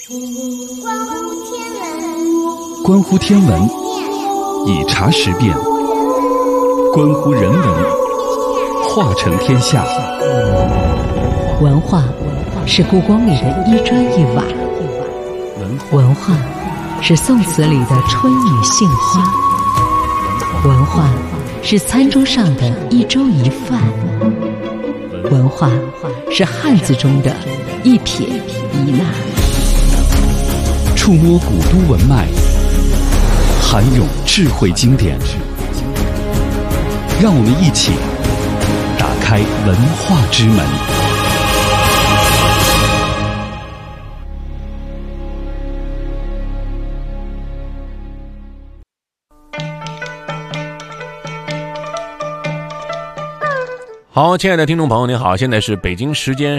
关乎天文，以察时变；关乎人文，化成天下。 文化是故宫里的一砖一瓦，文化是宋词里的春雨杏花，文化是餐桌上的一粥一饭，文化是汉字中的一撇一捺。 触摸古都文脉，涵咏智慧经典，让我们一起打开文化之门。 好，亲爱的听众朋友您好，现在是北京时间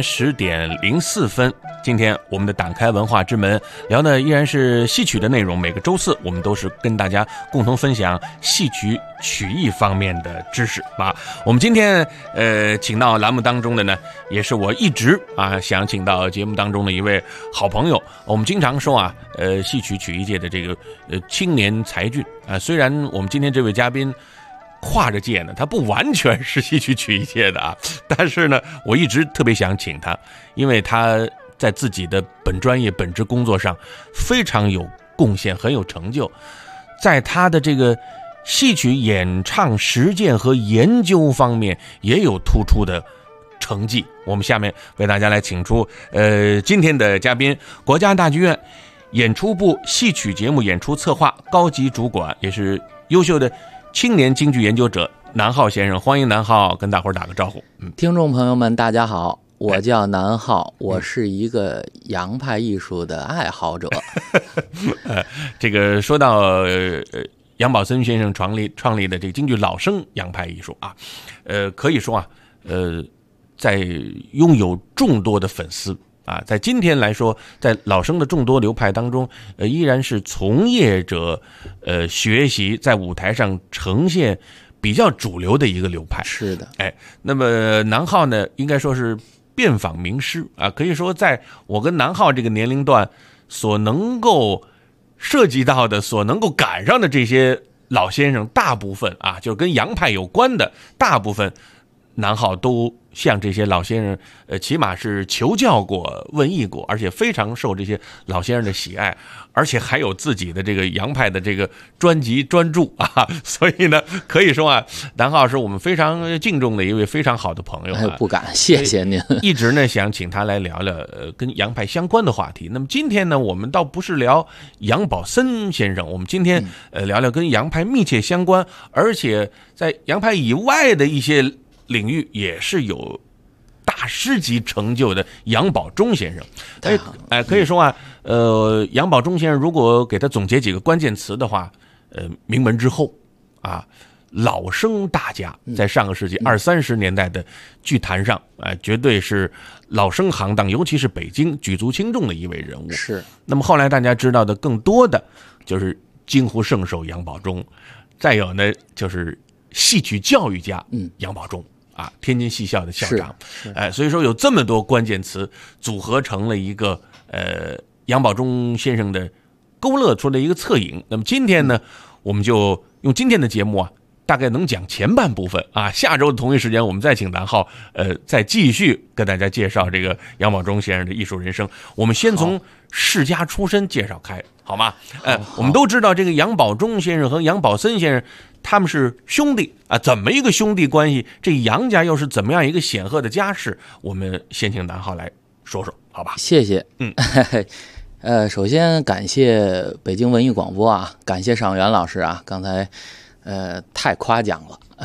10:04。今天我们的打开文化之门聊的依然是戏曲的内容，每个周四我们都是跟大家共同分享戏曲曲艺方面的知识啊。我们今天请到栏目当中的呢，也是我一直想请到节目当中的一位好朋友。我们经常说戏曲曲艺界的这个青年才俊虽然我们今天这位嘉宾跨着界呢，他不完全是戏曲曲艺界的但是呢，我一直特别想请他，因为他在自己的本专业本职工作上非常有贡献，很有成就，在他的这个戏曲演唱实践和研究方面也有突出的成绩。我们下面为大家来请出今天的嘉宾，国家大剧院演出部戏曲节目演出策划高级主管，也是优秀的青年京剧研究者南浩先生。欢迎南浩跟大伙儿打个招呼。 听众朋友们大家好，我叫南浩，我是一个洋派艺术的爱好者。 这个说到杨宝森先生创立的这个京剧老生洋派艺术可以说在拥有众多的粉丝在今天来说，在老生的众多流派当中依然是从业者学习在舞台上呈现比较主流的一个流派。 是的， 那么南浩呢，应该说是遍访名师可以说在我跟南浩这个年龄段所能够涉及到的，所能够赶上的这些老先生，大部分就是跟洋派有关的，大部分南浩都向这些老先生起码是求教过问议过，而且非常受这些老先生的喜爱，而且还有自己的这个洋派的这个专辑专著所以呢可以说南浩是我们非常敬重的一位非常好的朋友不敢，谢谢您。 一直呢想请他来聊聊跟洋派相关的话题。那么今天呢，我们倒不是聊杨宝森先生，我们今天聊聊跟洋派密切相关，而且在洋派以外的一些领域也是有大师级成就的杨宝忠先生。可以说杨宝忠先生如果给他总结几个关键词的话，名门之后老生大家，在上个世纪20-30年代的剧坛上绝对是老生行当，尤其是北京举足轻重的一位人物。 是。 那么后来大家知道的更多的就是京胡圣手杨宝忠，再有呢就是戏曲教育家杨宝忠天津戏校的校长。所以说有这么多关键词组合成了一个杨宝忠先生的勾勒出了一个侧影。那么今天呢，我们就用今天的节目大概能讲前半部分下周的同一时间我们再请南浩再继续跟大家介绍这个杨宝忠先生的艺术人生。我们先从世家出身介绍开，好吗？我们都知道这个杨宝忠先生和杨宝森先生他们是兄弟怎么一个兄弟关系？这杨家又是怎么样一个显赫的家世？我们先请南浩来说说，好吧？ 谢谢。首先感谢北京文艺广播感谢尚元老师刚才太夸奖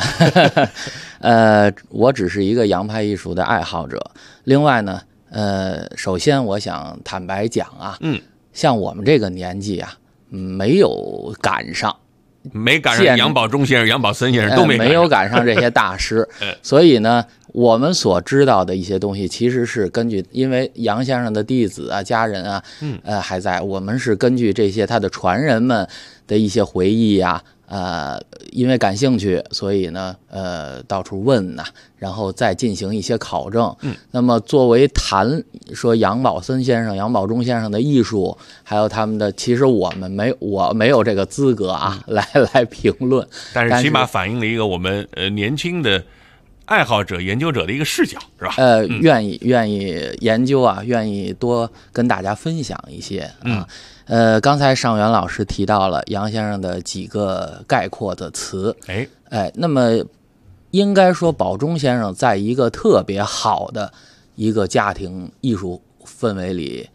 了。我只是一个洋派艺术的爱好者。另外呢，首先我想坦白讲像我们这个年纪没有赶上杨宝忠先生、杨宝森先生都没有赶上这些大师。所以呢，我们所知道的一些东西其实是根据，因为杨先生的弟子家人还在，我们是根据这些他的传人们的一些回忆因为感兴趣，所以呢，到处问呐，然后再进行一些考证。那么作为谈说杨宝森先生、杨宝忠先生的艺术，还有他们的，其实我没有这个资格啊，来评论。 但是起码反映了一个我们年轻的爱好者、研究者的一个视角，是吧？ 愿意研究啊，愿意多跟大家分享一些啊。刚才尚元老师提到了杨先生的几个概括的词，那么应该说宝忠先生在一个特别好的一个家庭艺术氛围里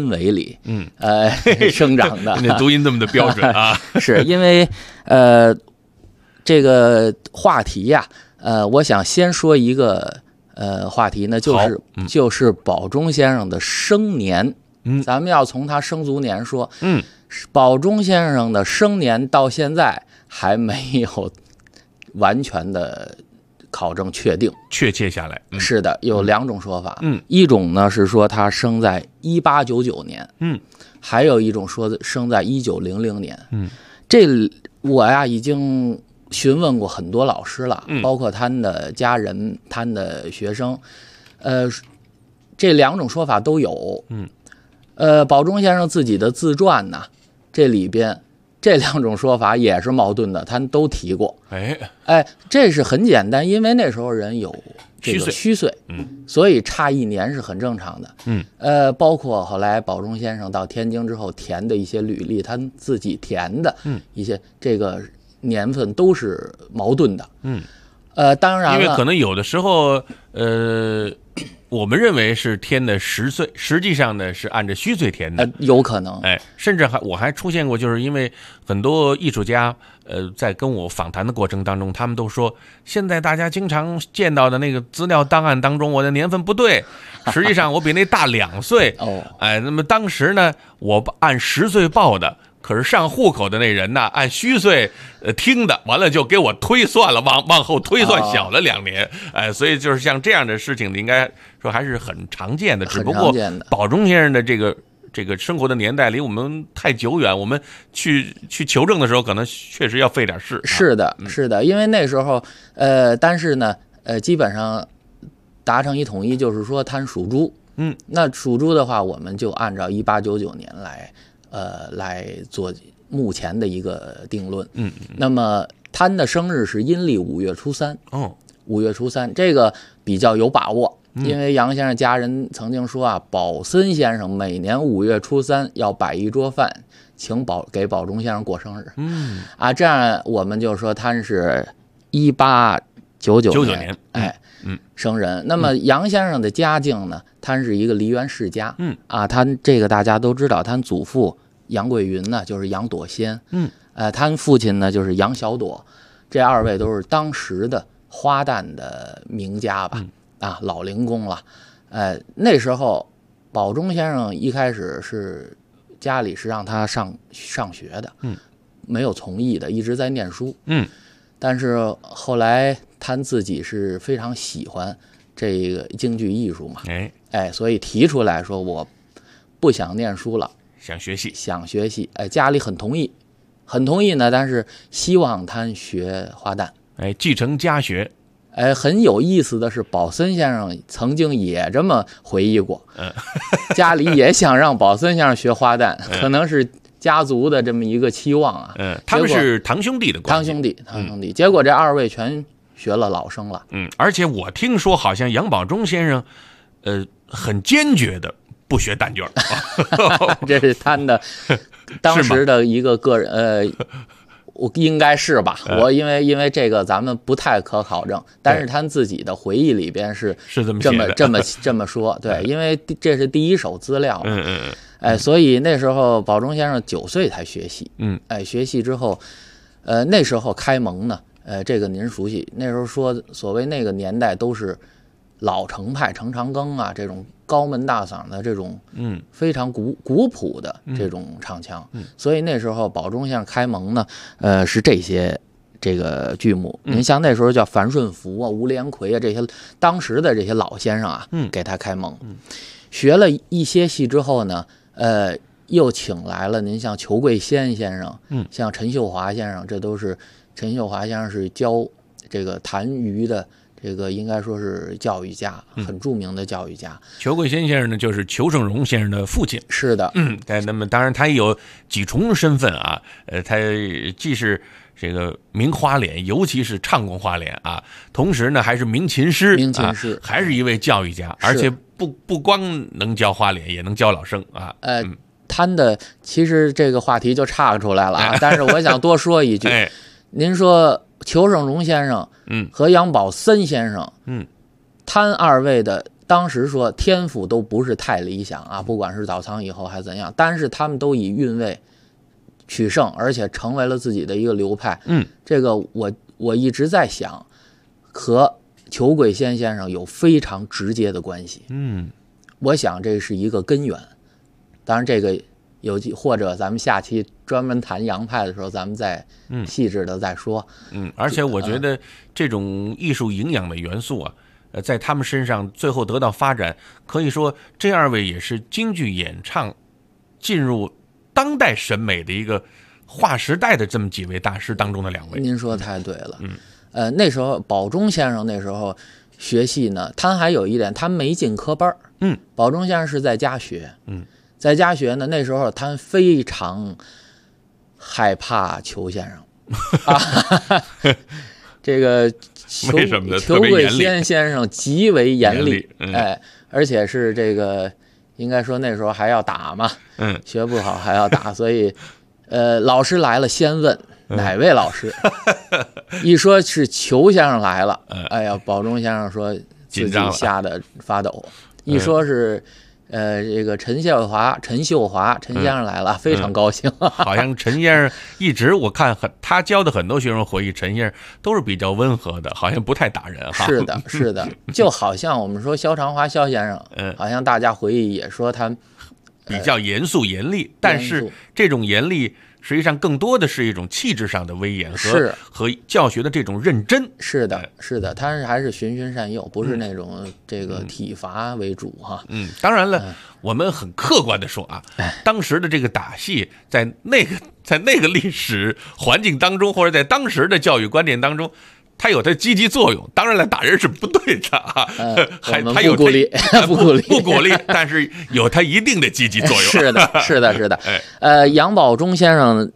生长的。 你读音这么的标准啊？ 是因为这个话题呀，我想先说一个话题呢，就是宝忠先生的生年。咱们要从他生卒年说。宝忠先生的生年到现在还没有完全的考证确定， 确切下来。 是的，有两种说法。一种呢是说他生在1899年，还有一种说生在1900年。这我呀已经询问过很多老师了，包括他的家人、他的学生，这两种说法都有。宝忠先生自己的自传呢，这里边这两种说法也是矛盾的，他都提过。这是很简单，因为那时候人有这个虚岁，所以差一年是很正常的。包括后来宝忠先生到天津之后填的一些履历，他自己填的一些这个年份都是矛盾的。当然了， 因为可能有的时候，我们认为是填的10岁，实际上呢是按照虚岁填的， 有可能。 甚至我还出现过，就是因为很多艺术家，在跟我访谈的过程当中，他们都说，现在大家经常见到的那个资料档案当中，我的年份不对，实际上我比那大2岁。那么当时呢，我按10岁报的。可是上户口的那人呢，按虚岁听的，完了就给我推算了，往后推算小了2年。所以就是像这样的事情，应该说还是很常见的。只不过宝忠先生的这个生活的年代离我们太久远，我们去求证的时候，可能确实要费点事。 是的，是的，因为那时候但是呢，基本上达成一统一，就是说他属猪。那属猪的话，我们就按照1899年来做目前的一个定论。那么他的生日是阴历5月初3。5月初3这个比较有把握，因为杨先生家人曾经说啊，宝森先生每年5月初3要摆一桌饭，请给宝忠先生过生日。这样我们就说他是1899年，生人。那么杨先生的家境呢，他是一个梨园世家。他这个大家都知道，他祖父杨桂云呢就是杨朵仙。他父亲呢就是杨小朵，这2位都是当时的花旦的名家吧。老龄工了。那时候宝忠先生一开始是家里是让他上学的，没有从艺的，一直在念书。但是后来他自己是非常喜欢这个京剧艺术嘛，所以提出来说我不想念书了，想学戏。家里很同意呢，但是希望他学花旦， 继承家学。 很有意思的是，宝森先生曾经也这么回忆过，家里也想让宝森先生学花旦，可能是家族的这么一个期望啊。 他们是堂兄弟的关系。 堂兄弟。结果这2位全学了老生了。 而且我听说好像杨宝忠先生，很坚决的不学旦角。 这是他的当时的一个个人我应该是吧，我因为这个咱们不太可考证，但是他自己的回忆里边是这么说。对，因为这是第一手资料。所以那时候宝忠先生9岁才学戏。学戏之后，那时候开蒙呢，这个您熟悉，那时候说所谓那个年代都是老程派程长庚啊，这种高门大嗓的这种非常古朴的这种唱腔。所以那时候宝忠先生开蒙呢，是这个剧目。您像那时候叫樊顺福啊、吴连魁啊，这些当时的这些老先生啊，给他开蒙。学了一些戏之后呢， 又请来了您像裘桂先生，像陈秀华先生，这都是陈秀华先生是教这个弹盂的。这个应该说是教育家，很著名的教育家。 裘桂先生呢，就是裘盛戎先生的父亲。 是的， 那么当然他也有几重身份啊，他既是这个名花脸，尤其是唱功花脸啊，同时呢还是名琴师，还是一位教育家，而且不光能教花脸，也能教老生啊。 他的其实这个话题就岔出来了啊，但是我想多说一句，您说裘盛戎先生，和杨宝森先生，他二位的当时说天赋都不是太理想啊，不管是早苍以后还是怎样，但是他们都以韵味取胜，而且成为了自己的一个流派。这个我一直在想，和裘桂先生有非常直接的关系。我想这是一个根源。当然这个或者咱们下期专门谈洋派的时候，咱们再细致的再说。 而且我觉得这种艺术营养的元素啊，在他们身上最后得到发展，可以说这二位也是京剧演唱进入当代审美的一个划时代的这么几位大师当中的两位。 您说太对了。那时候宝钟先生那时候学戏呢，他还有一点，他没进科班。宝钟先生是在家学。在家学呢，那时候他非常害怕裘先生啊，这个裘桂先生极为严厉，而且是这个应该说那时候还要打嘛，学不好还要打，所以老师来了先问哪位老师，一说是裘先生来了，哎呀，宝钟先生说自己吓得发抖，一说是。这个陈秀华陈先生来了，非常高兴。 好像陈先生一直我看他教的很多学生回忆，陈先生都是比较温和的，好像不太打人哈。 是的，就好像我们说萧长华萧先生，好像大家回忆也说他比较严肃严厉，但是这种严厉实际上更多的是一种气质上的威严和教学的这种认真。 是的，他还是循循善诱，不是那种这个体罚为主哈。 当然了，我们很客观的说啊，当时的这个打戏在那个历史环境当中，或者在当时的教育观念当中，它有它积极作用。当然了，打人是不对的啊， 他有鼓励， 不鼓励，但是有它一定的积极作用。 是的。杨宝钟先生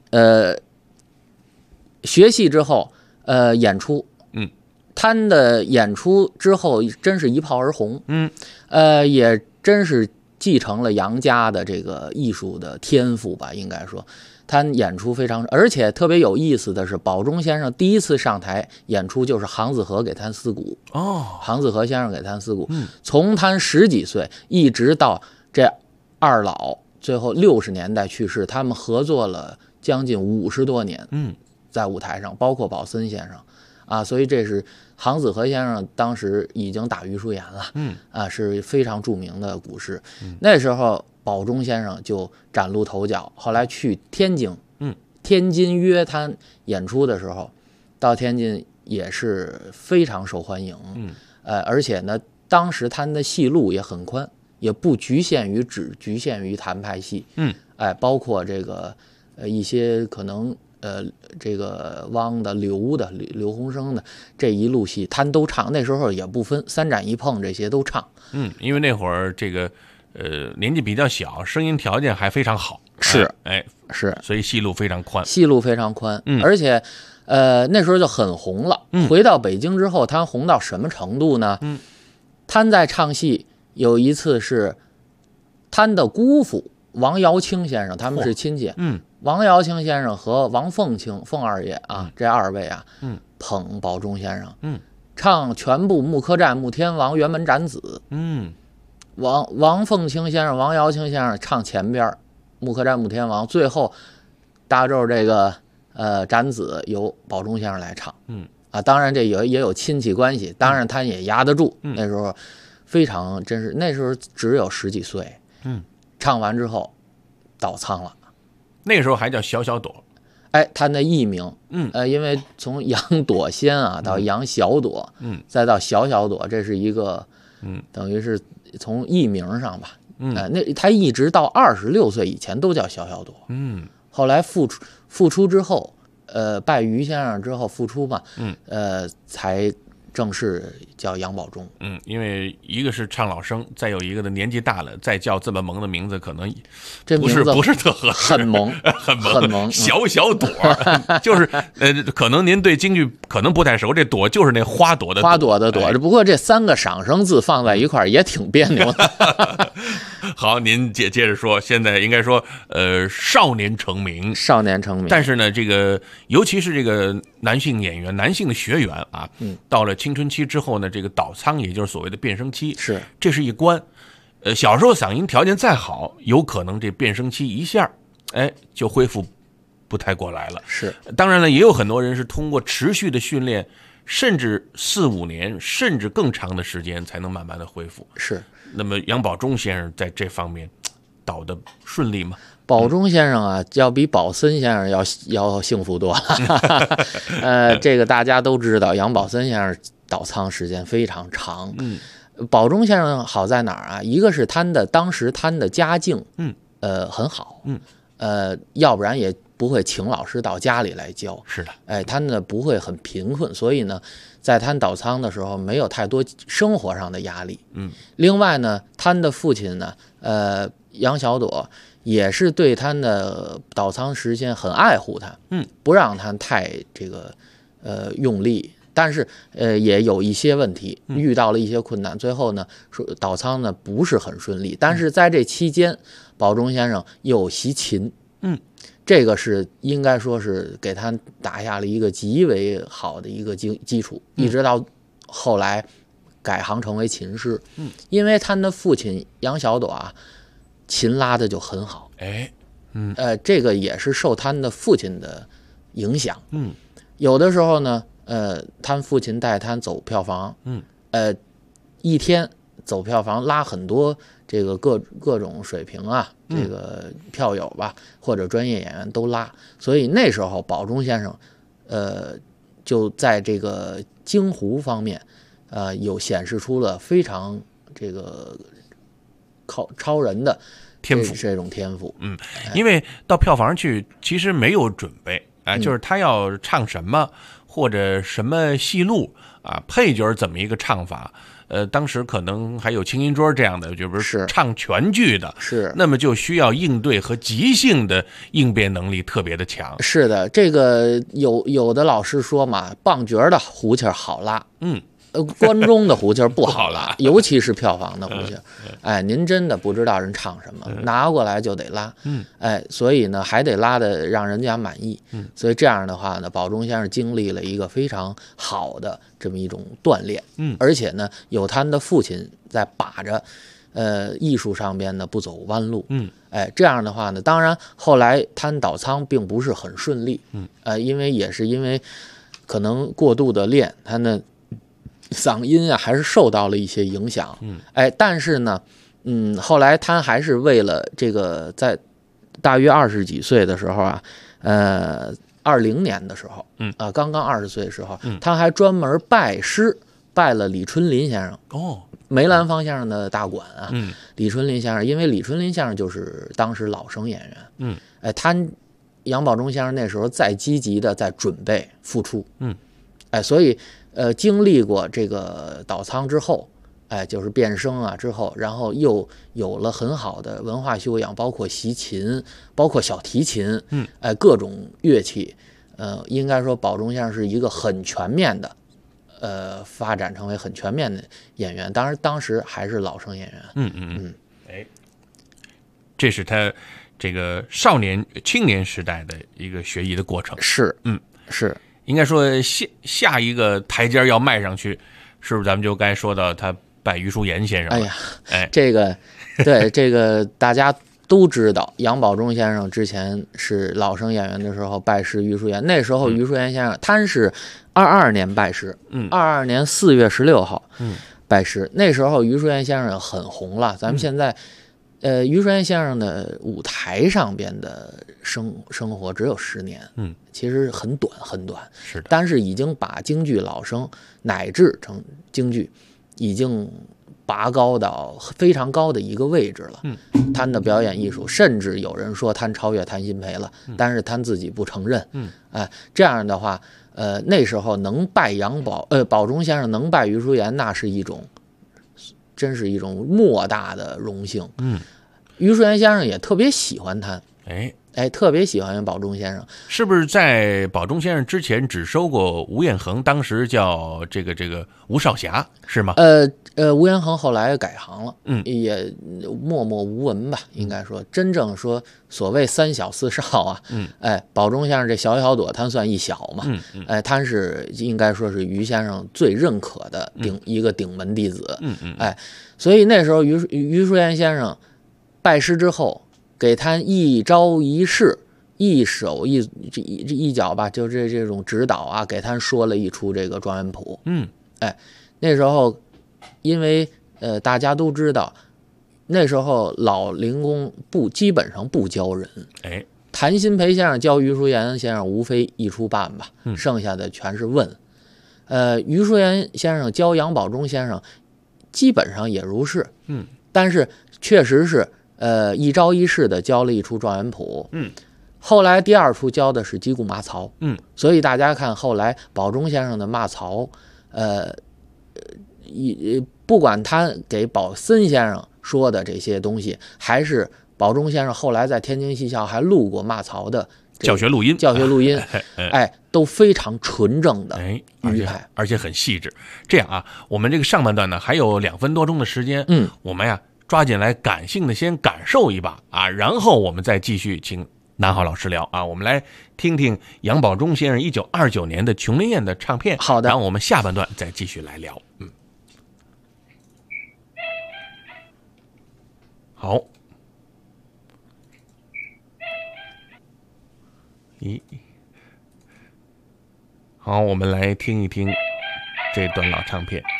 学戏之后演出，他的演出之后真是一炮而红，也真是继承了杨家的这个艺术的天赋吧，应该说。他演出非常，而且特别有意思的是，宝钟先生第一次上台演出就是杭子和给他思古。杭子和先生给他思古，从他10几岁一直到这二老最后60年代去世，他们合作了将近50多年。在舞台上，包括宝森先生啊，所以这是杭子和先生当时已经打余叔岩了。是非常著名的古诗。那时候宝钟先生就崭露头角，后来去天津，天津约他演出的时候，到天津也是非常受欢迎。而且呢，当时他的戏路也很宽，也不只局限于谭派戏。包括这个一些可能这个汪的、刘洪生的这一路戏，他都唱。那时候也不分三展一碰，这些都唱。 因为那会儿这个年纪比较小，声音条件还非常好。 是， 所以戏路非常宽。 而且那时候就很红了。回到北京之后，他红到什么程度呢？他在唱戏有一次是他的姑父王瑶卿先生，他们是亲戚。王瑶卿先生和王凤卿凤二爷啊，这二位啊，捧宝钟先生，唱全部木柯战、穆天王、辕门斩子。王凤卿先生、王瑶卿先生唱前边，木柯战、穆天王，最后大咒这个斩子由宝钟先生来唱。当然这也有亲戚关系，当然他也压得住。那时候非常真是，那时候只有10几岁。唱完之后倒仓了。 那个时候还叫小朵。 他那艺名，因为从杨朵仙啊到杨小朵，再到小朵，这是一个，等于是从艺名上吧， 那他一直到26岁以前都叫小小朵。后来复出之后，拜于先生之后复出嘛，才正式叫杨宝忠。 因为一个是唱老生，再有一个的年纪大了，再叫这么萌的名字，可能这不是特合适， 很萌，很萌， 小小朵，就是可能您对京剧可能不太熟，这朵就是那花朵的朵。 不过这3个赏声字放在一块儿也挺别扭的。 好，您接着说，现在应该说少年成名，但是呢，这个尤其是这个男性演员、男性的学员啊，到了青春期之后呢，这个倒仓，也就是所谓的变声期，这是一关。小时候嗓音条件再好，有可能这变声期一下，就恢复不太过来了。当然了，也有很多人是通过持续的训练，甚至4-5年，甚至更长的时间才能慢慢的恢复。那么杨宝忠先生在这方面倒得顺利吗？ 宝忠先生啊，要比宝森先生要幸福多了。这个大家都知道，杨宝森先生倒仓时间非常长。宝忠先生好在哪儿啊？一个是当时他的家境，很好，要不然也不会请老师到家里来教。他呢不会很贫困，所以呢，在他倒仓的时候没有太多生活上的压力。另外呢，他的父亲呢，杨小朵也是对他的倒仓时间很爱护他，不让他太这个用力。但是也有一些问题，遇到了一些困难，最后呢倒仓呢不是很顺利。但是在这期间，宝忠先生又习琴，这个是应该说是给他打下了一个极为好的一个基础，一直到后来改行成为琴师。因为他的父亲杨小朵啊，琴拉的就很好，这个也是受他的父亲的影响。有的时候呢，他父亲带他走票房，一天走票房拉很多这个各种水平啊，这个票友吧或者专业演员都拉，所以那时候宝忠先生，就在这个京胡方面，有显示出了非常这个超人的天赋， 这种天赋。 因为到票房去其实没有准备，就是他要唱什么。或者什么戏路啊，配角怎么一个唱法？当时可能还有青音桌这样的，就不是唱全剧的，那么就需要应对和即兴的应变能力特别的强。 是的，这个有的老师说嘛，棒角的胡琴好拉，关中的胡琴不好拉，尤其是票房的胡琴。您真的不知道人唱什么，拿过来就得拉。所以呢，还得拉的让人家满意。所以这样的话呢，宝忠先生经历了一个非常好的这么一种锻炼。而且呢，有他的父亲在把着，艺术上边呢不走弯路。这样的话呢，当然后来他倒仓并不是很顺利。因为可能过度的练，他呢。嗓音啊，还是受到了一些影响。但是呢，后来他还是为了这个，在大约20几岁的时候啊，20年的时候，刚刚20岁的时候，他还专门拜师，拜了李春林先生。梅兰芳先生的大馆啊，李春林先生，因为李春林先生就是当时老生演员。他杨宝忠先生那时候在积极的在准备复出。所以。经历过这个倒仓之后，就是变声啊之后，然后又有了很好的文化修养，包括习琴，包括小提琴，各种乐器，应该说宝忠先生是一个很全面的，发展成为很全面的演员。当然，当时还是老生演员。 这是他这个青年时代的一个学艺的过程。 是。 应该说下一个台阶要迈上去，是不是咱们就该说到他拜余淑妍先生了？ 这个对这个大家都知道，杨宝忠先生之前是老生演员的时候拜师余淑妍，那时候余淑妍先生他是22年拜师，22年4月16号拜师，那时候余淑妍先生很红了。咱们现在余淑妍先生的舞台上边的生活只有10年，其实很短很短， 是的，但是已经把京剧老生乃至成京剧已经拔高到非常高的一个位置了。他的表演艺术，甚至有人说他超越谭鑫培了，但是他自己不承认。这样的话，那时候能拜宝钟先生能拜余叔岩，那是真是一种莫大的荣幸。余叔岩先生也特别喜欢他。特别喜欢宝钟先生。 是不是在宝钟先生之前只收过吴彦衡，当时叫这个吴少侠是吗？ 吴彦衡后来改行了，也默默无闻吧，应该说真正说所谓三小四少啊，宝钟先生这小小朵他算一小嘛，他是应该说是余先生最认可的一个顶门弟子，所以那时候余叔岩先生拜师之后，给他一招一式，一手一脚吧，就这种指导啊，给他说了一出这个状元谱。那时候因为大家都知道，那时候老灵公基本上不教人。谭鑫培先生教余叔岩先生无非一出半吧，剩下的全是问。余叔岩先生教杨宝忠先生基本上也如是。但是确实是一招一式的教了一出状元谱。后来第二出教的是击鼓骂曹。所以大家看后来宝忠先生的骂曹，不管他给宝森先生说的这些东西，还是宝忠先生后来在天津戏校还录过骂曹的教学录音， 都非常纯正的语态， 而且很细致。这样啊，我们这个上半段呢还有2分多钟的时间，我们呀抓紧来感性的先感受一把啊，然后我们再继续请南浩老师聊啊。我们来听听杨宝忠先生1929年的《琼林宴》的唱片。 好的， 然后我们下半段再继续来聊。好。好，我们来听一听这段老唱片。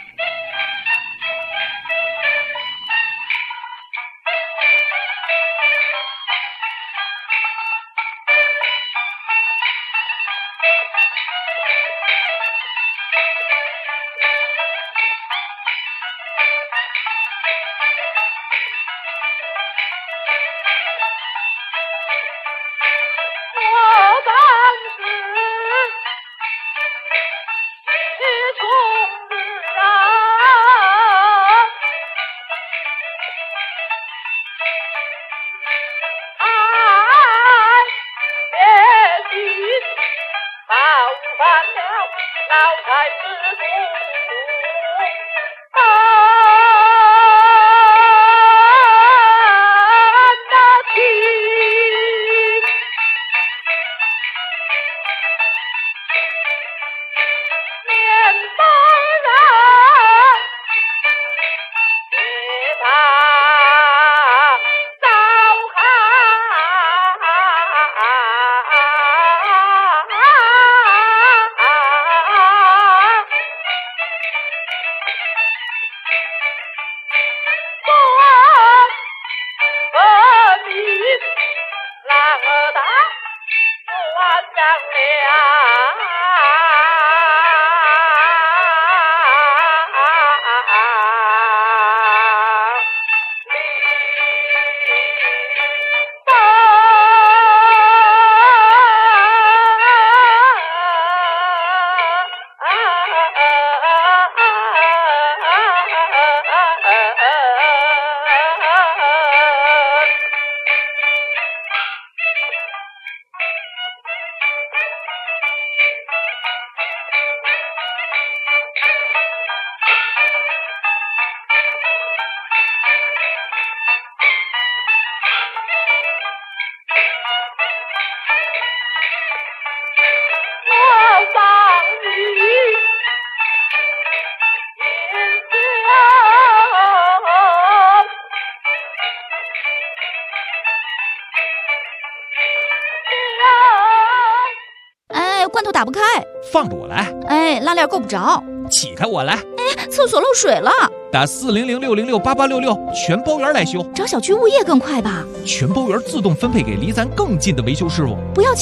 罐头打不开， 放着我来。 拉链够不着， 起开我来。 厕所漏水了， 打400-606-8866，全包圆来修。 找小区物业更快吧？ 全包圆自动分配给离咱更近的维修师傅。 不要钱吗？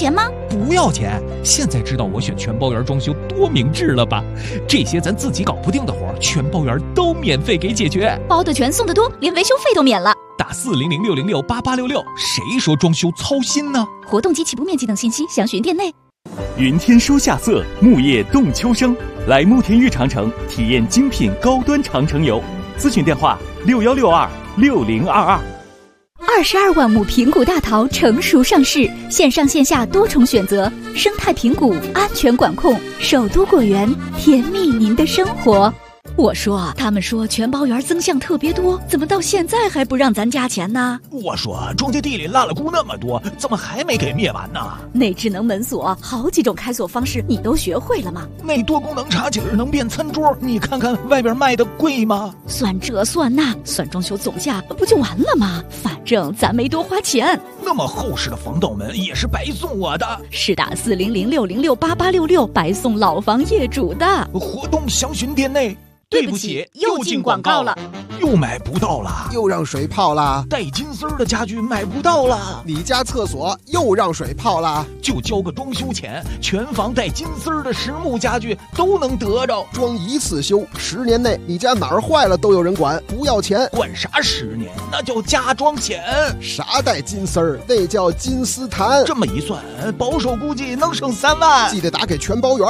不要钱。现在知道我选全包圆装修多明智了吧？这些咱自己搞不定的活，全包圆都免费给解决， 包的全，送的多，连维修费都免了。 打4006068866，谁说装修操心呢？ 活动及起步面积等信息详询店内。 云天收夏色，木叶动秋生。来慕田峪长城体验精品高端长城游，咨询电话61626022。 22万亩平谷大桃成熟上市，线上线下多重选择，生态平谷，安全管控，首都果园，甜蜜您的生活。我说，他们说全包园增项特别多，怎么到现在还不让咱加钱呢？ 我说，中介地里拉了菇那么多，怎么还没给灭完呢？ 那智能门锁好几种开锁方式，你都学会了吗？ 那多功能茶几能变餐桌，你看看外边卖的贵吗？ 算这算那，算装修总价不就完了吗？反正咱没多花钱。 那么厚实的防盗门也是白送我的， 是打4006068866白送老房业主的。 活动详询店内。 对不起，又进广告了， 又买不到了， 又让水泡了， 带金丝的家具买不到了， 你家厕所又让水泡了， 就交个装修钱，全房带金丝的实木家具都能得着， 装一次修，10年内你家哪儿坏了都有人管，不要钱。 管啥10年？那叫加装险。 啥带金丝儿？那叫金丝檀。 这么一算，保守估计能省3万。 记得打给全包圆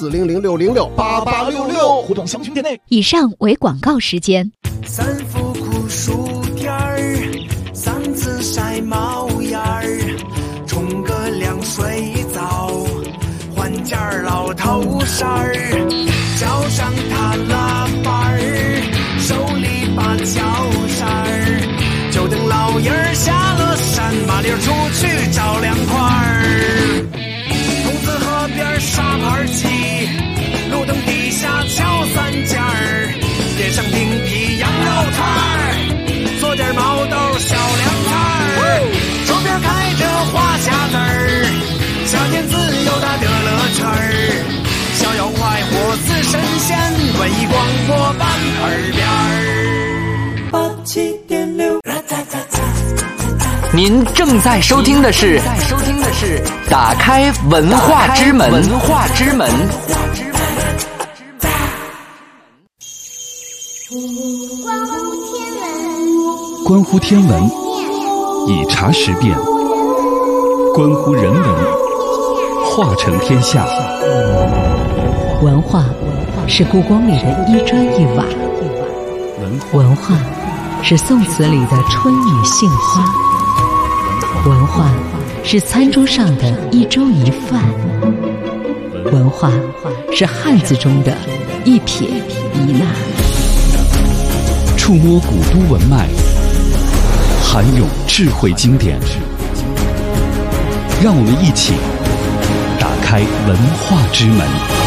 ，4006068866， 活动详询店内。 以上为广告时间。 3伏酷暑天儿，3次晒毛眼儿，冲个凉水澡，换件老头衫儿，脚上踏拉板儿，手里把脚扇儿，就等老爷儿下了山，麻溜出去找凉快儿。筒子河边沙盘棋，路灯底下敲3件儿，点上冰皮羊肉串儿，做点毛豆小凉菜儿，桌边开着花匣子儿，夏天自由的乐乐圈儿，逍遥快活似神仙，文艺广播伴耳边儿。87.6， 您正在收听的是打开文化之门。 关乎天文，以茶识变；关乎人文，化成天下。 文化是故宫里的一砖一瓦，文化是宋词里的春雨杏花，文化是餐桌上的一粥一饭，文化是汉字中的一撇一捺。 触摸古都文脉，涵咏智慧经典，让我们一起打开文化之门。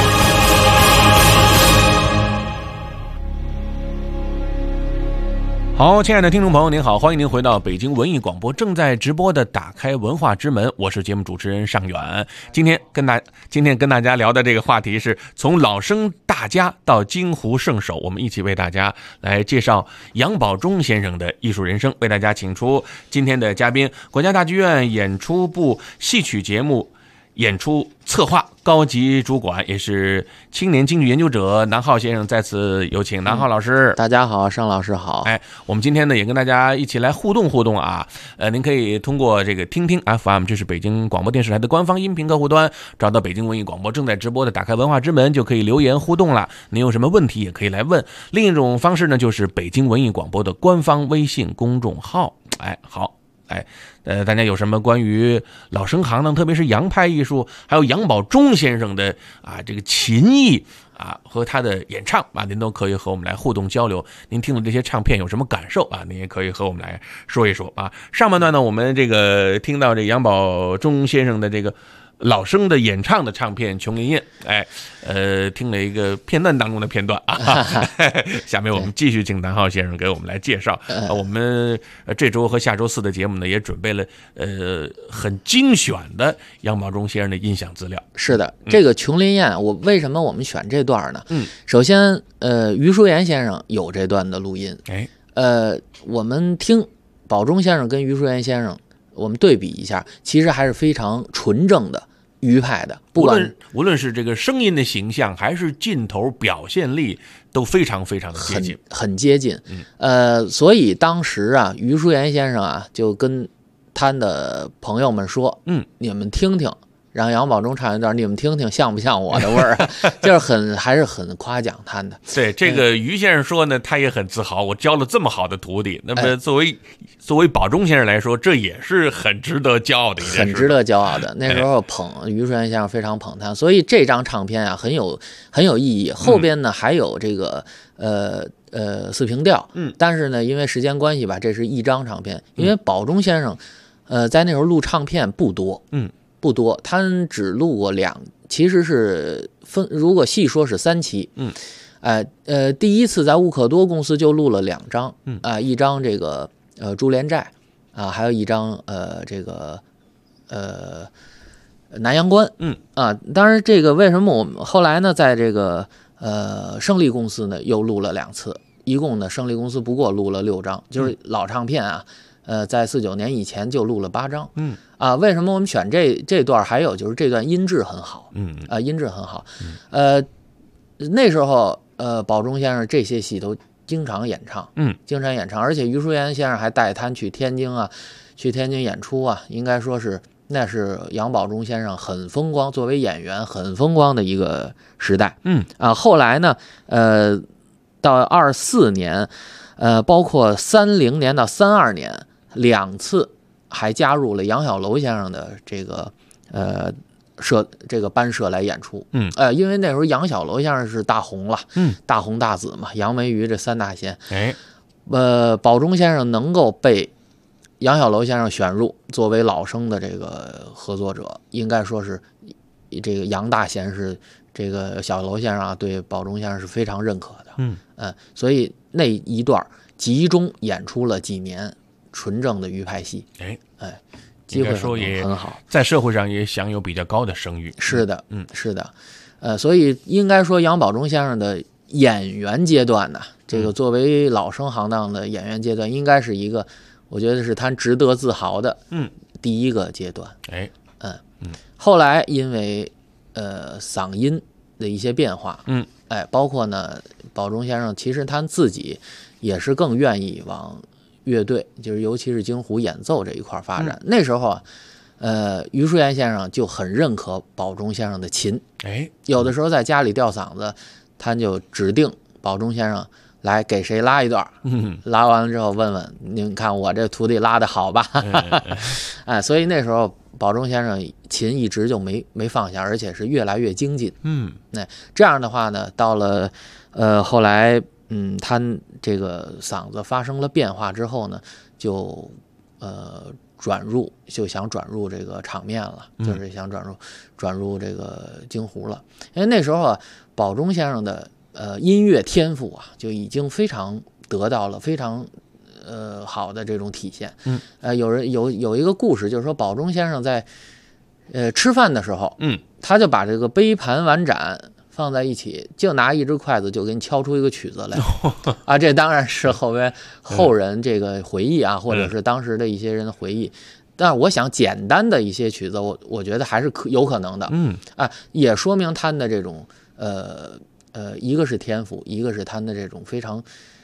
好，亲爱的听众朋友您好，欢迎您回到北京文艺广播正在直播的打开文化之门，我是节目主持人尚远。今天跟大家聊的这个话题是从老生大家到京胡圣手，我们一起为大家来介绍杨宝忠先生的艺术人生。为大家请出今天的嘉宾，国家大剧院演出部戏曲节目演出策划高级主管，也是青年京剧研究者南浩先生，在此有请南浩老师。 大家好，尚老师好。 我们今天呢也跟大家一起来互动啊。您可以通过这个听听 FM， 这是北京广播电视台的官方音频客户端，找到北京文艺广播正在直播的打开文化之门，就可以留言互动了。您有什么问题也可以来问。另一种方式呢，就是北京文艺广播的官方微信公众号。大家有什么关于老生行当，特别是杨派艺术，还有杨宝忠先生的这个琴艺和他的演唱您都可以和我们来互动交流。您听了这些唱片有什么感受您也可以和我们来说一说上半段呢，我们这个听到这杨宝忠先生的这个老生的演唱的唱片《琼林宴》，听了一个片段当中的片段下面我们继续请南浩先生给我们来介绍。我们这周和下周4的节目呢，也准备了很精选的杨宝忠先生的音响资料。 是的，这个《琼林宴》，为什么我们选这段呢？首先，余淑妍先生有这段的录音。我们听宝忠先生跟余淑妍先生，我们对比一下，其实还是非常纯正的余派的， 无论是这个声音的形象，还是镜头表现力，都非常非常的接近， 很接近。所以当时啊，余叔岩先生啊就跟他的朋友们说，你们听听。让杨宝忠唱一段，你们听听像不像我的味儿啊？就是还是很夸奖他的。 对这个余先生说呢，他也很自豪，我教了这么好的徒弟。那么作为宝忠先生来说，这也是很值得骄傲的一件事， 很值得骄傲的。那时候余叔岩先生非常捧他，所以这张唱片啊很有意义。后边呢还有这个四平调，但是呢因为时间关系吧，这是一张唱片。因为宝忠先生在那时候录唱片不多，不多，他只录过其实是如果细说是3期，第一次在乌克多公司就录了2张，一张这个珠帘寨啊，还有一张这个南阳关，当然这个为什么我们后来呢，在这个胜利公司呢又录了2次，一共呢胜利公司不过录了6张，就是老唱片啊。在49年以前就录了8张，为什么我们选这段？还有就是这段音质很好，音质很好，那时候宝忠先生这些戏都经常演唱，而且余叔岩先生还带他去天津演出啊，应该说是那是杨宝忠先生很风光，作为演员很风光的一个时代，后来呢，到24年，包括30年到32年。2次还加入了杨小楼先生的这个班社来演出，因为那时候杨小楼先生是大红了，大红大紫嘛，杨梅鱼这3大仙，宝忠先生能够被杨小楼先生选入作为老生的这个合作者，应该说是这个杨大贤是这个小楼先生啊，对宝忠先生是非常认可的，所以那一段集中演出了几年。纯正的余派戏，机会很好， 在社会上也享有比较高的声誉。 是的，是的，所以应该说杨宝忠先生的演员阶段呢，这个作为老生行当的演员阶段，应该是一个，我觉得是他值得自豪的，第一个阶段。后来因为嗓音的一些变化，包括呢，宝忠先生其实他自己也是更愿意往。乐队就是尤其是京胡演奏这一块发展，那时候啊，余叔岩先生就很认可宝忠先生的琴，有的时候在家里吊嗓子，他就指定宝忠先生来给谁拉一段，拉完了之后问问您看我这徒弟拉的好吧，所以那时候宝忠先生琴一直就没放下，而且是越来越精进，这样的话呢，到了后来。他这个嗓子发生了变化之后呢，就想转入这个场面了，就是想转入这个京胡了。因为那时候啊，宝忠先生的音乐天赋啊，就已经非常得到了非常好的这种体现。有一个故事，就是说宝忠先生在吃饭的时候，他就把这个杯盘碗盏。放在一起，就拿一只筷子就给你敲出一个曲子来啊！这当然是后人这个回忆啊，或者是当时的一些人的回忆。但是我想，简单的一些曲子，我觉得还是有可能的。也说明他的这种一个是天赋，一个是他的这种非常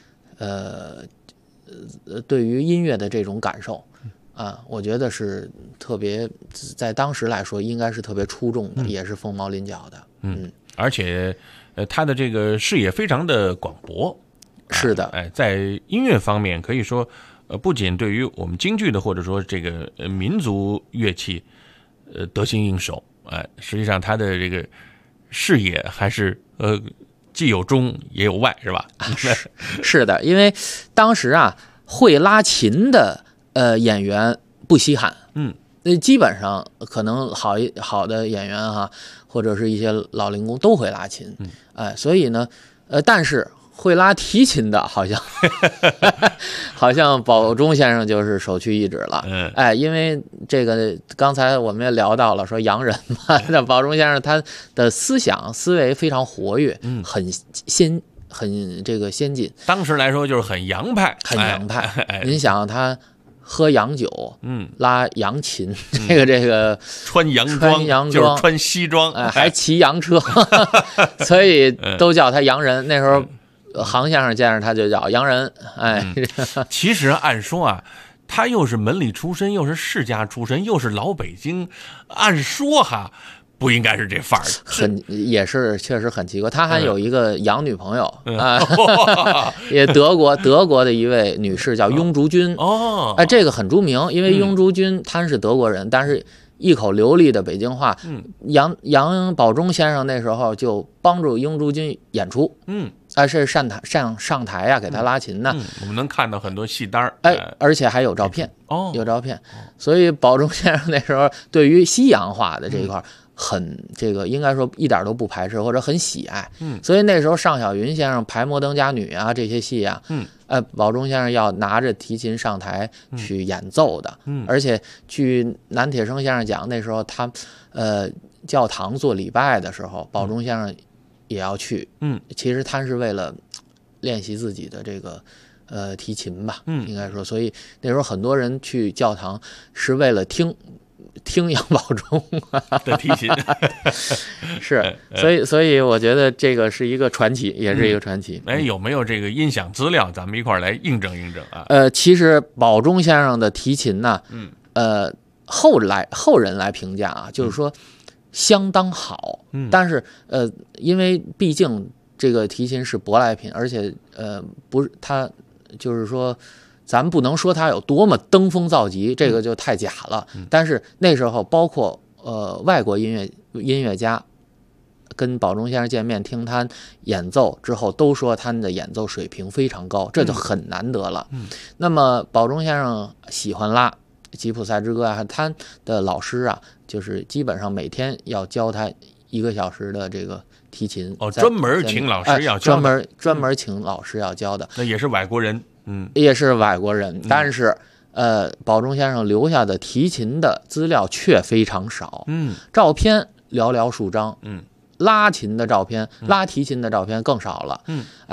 对于音乐的这种感受我觉得是特别在当时来说，应该是特别出众的，也是凤毛麟角的。 而且，他的这个视野非常的广博， 是的， 在音乐方面可以说，不仅对于我们京剧的或者说这个民族乐器，得心应手，实际上他的这个视野还是既有中也有外，是吧？ 是的，因为当时啊，会拉琴的演员不稀罕，基本上可能好的演员哈，或者是一些老龄工都会拉琴，所以呢，但是会拉提琴的好像宝忠先生就是首屈一指了，因为这个刚才我们也聊到了，说洋人嘛，那宝忠先生他的思维非常活跃，很这个先进， 当时来说就是很洋派， 很洋派。您想他喝洋酒，拉洋琴，这个穿洋装就是穿西装， 还骑洋车，所以都叫他洋人。那时候杭先生见着他就叫洋人。 其实按说啊，他又是门里出身，又是世家出身，又是老北京，按说不应该是这范儿， 也是确实很奇怪。他还有一个洋女朋友也德国的一位女士叫雍竹君。这个很著名，因为雍竹君她是德国人，但是一口流利的北京话。杨宝忠先生那时候就帮助雍竹君演出。是上台呀，给他拉琴呢。 我们能看到很多戏单而且还有照片。有照片。所以宝忠先生那时候对于西洋话的这一块这个应该说一点都不排斥，或者很喜爱。所以那时候尚小云先生排《摩登家女》啊这些戏啊，宝忠先生要拿着提琴上台去演奏的。而且据南铁生先生讲，那时候他教堂做礼拜的时候，宝忠先生也要去。其实他是为了练习自己的这个提琴吧，应该说。所以那时候很多人去教堂是为了听杨宝忠的提琴。 是，所以我觉得这个是一个传奇，也是一个传奇。 有没有这个音响资料？咱们一块儿来印证印证啊。 其实宝忠先生的提琴呢，后人来评价啊，就是说相当好。但是因为毕竟这个提琴是舶来品，而且不是他就是说。咱们不能说他有多么登峰造极，这个就太假了。但是那时候，包括外国音乐家跟宝忠先生见面，听他演奏之后，都说他的演奏水平非常高，这就很难得了。那么宝忠先生喜欢拉吉普赛之歌啊，他的老师啊，就是基本上每天要教他1个小时的这个提琴。 专门请老师要教的， 专门请老师要教的。 那也是外国人。 也是外国人，但是宝忠先生留下的提琴的资料却非常少。照片寥寥数张。拉琴的照片，拉提琴的照片更少了。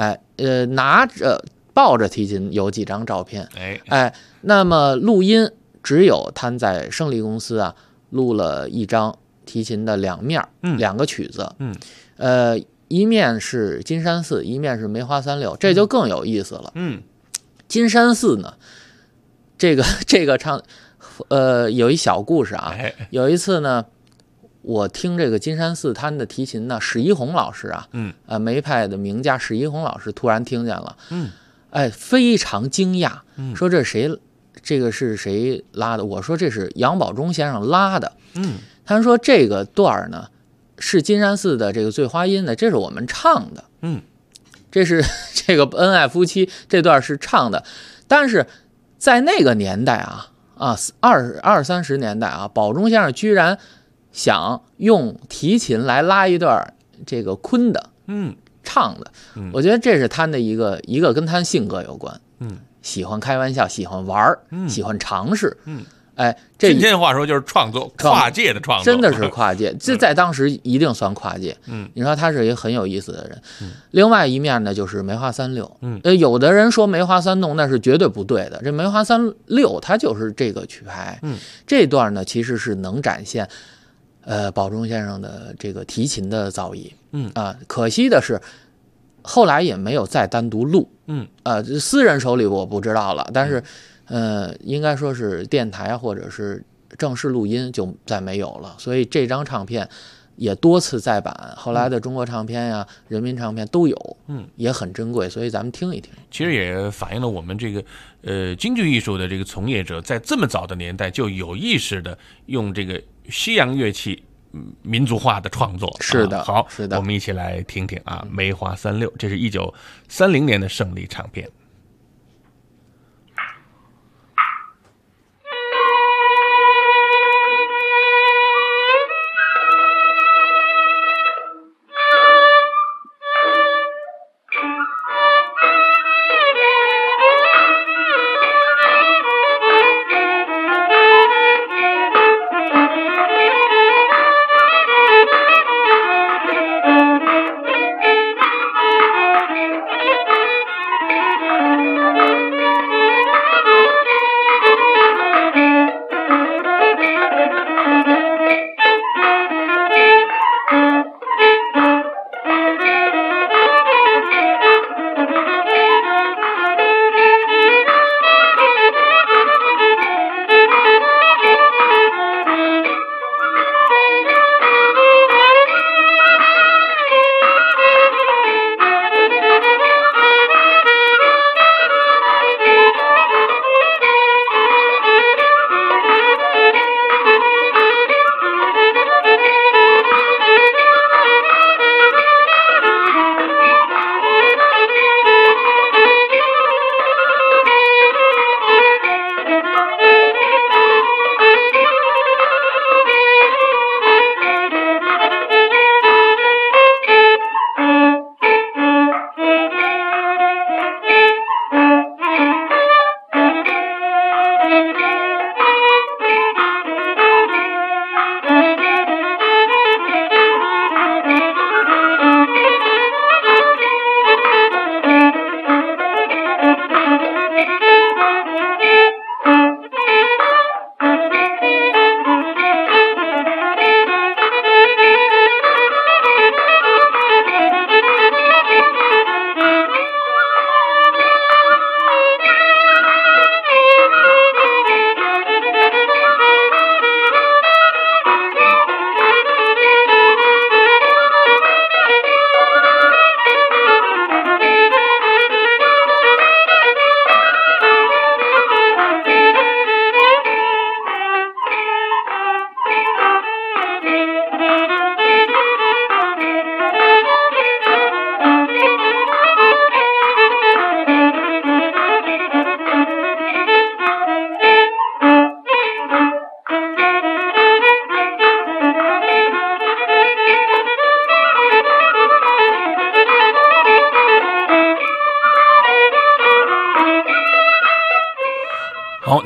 抱着提琴有几张照片。那么录音只有他在胜利公司啊录了一张提琴的两面，2个曲子。一面是金山寺，一面是梅花三六，这就更有意思了。金山寺呢，这个唱，有一小故事啊。有一次呢，我听这个金山寺他的提琴呢，史一红老师啊，梅派的名家史一红老师突然听见了，非常惊讶，说这个是谁拉的？我说这是杨宝忠先生拉的。他说这个段呢是金山寺的这个醉花阴的，这是我们唱的。这是这个恩爱夫妻这段是唱的，但是在那个年代20-30年代啊，宝忠先生居然想用提琴来拉一段这个昆的，唱的。我觉得这是他的一个跟他性格有关。喜欢开玩笑，喜欢玩，喜欢尝试。 今天话说就是创作，跨界的创作， 真的是跨界，这在当时一定算跨界。你说他是一个很有意思的人。另外一面呢，就是梅花三六。有的人说梅花三弄那是绝对不对的，这梅花三六它就是这个曲牌。这段呢其实是能展现宝忠先生的这个提琴的造诣。可惜的是后来也没有再单独录。私人手里我不知道了，但是应该说是电台或者是正式录音就再没有了，所以这张唱片也多次再版，后来的中国唱片呀、人民唱片都有，也很珍贵，所以咱们听一听。 其实也反映了我们这个京剧艺术的这个从业者在这么早的年代就有意识的用这个西洋乐器民族化的创作。 是的， 好， 是的， 我们一起来听听啊，梅花三六，这是1930年的胜利唱片。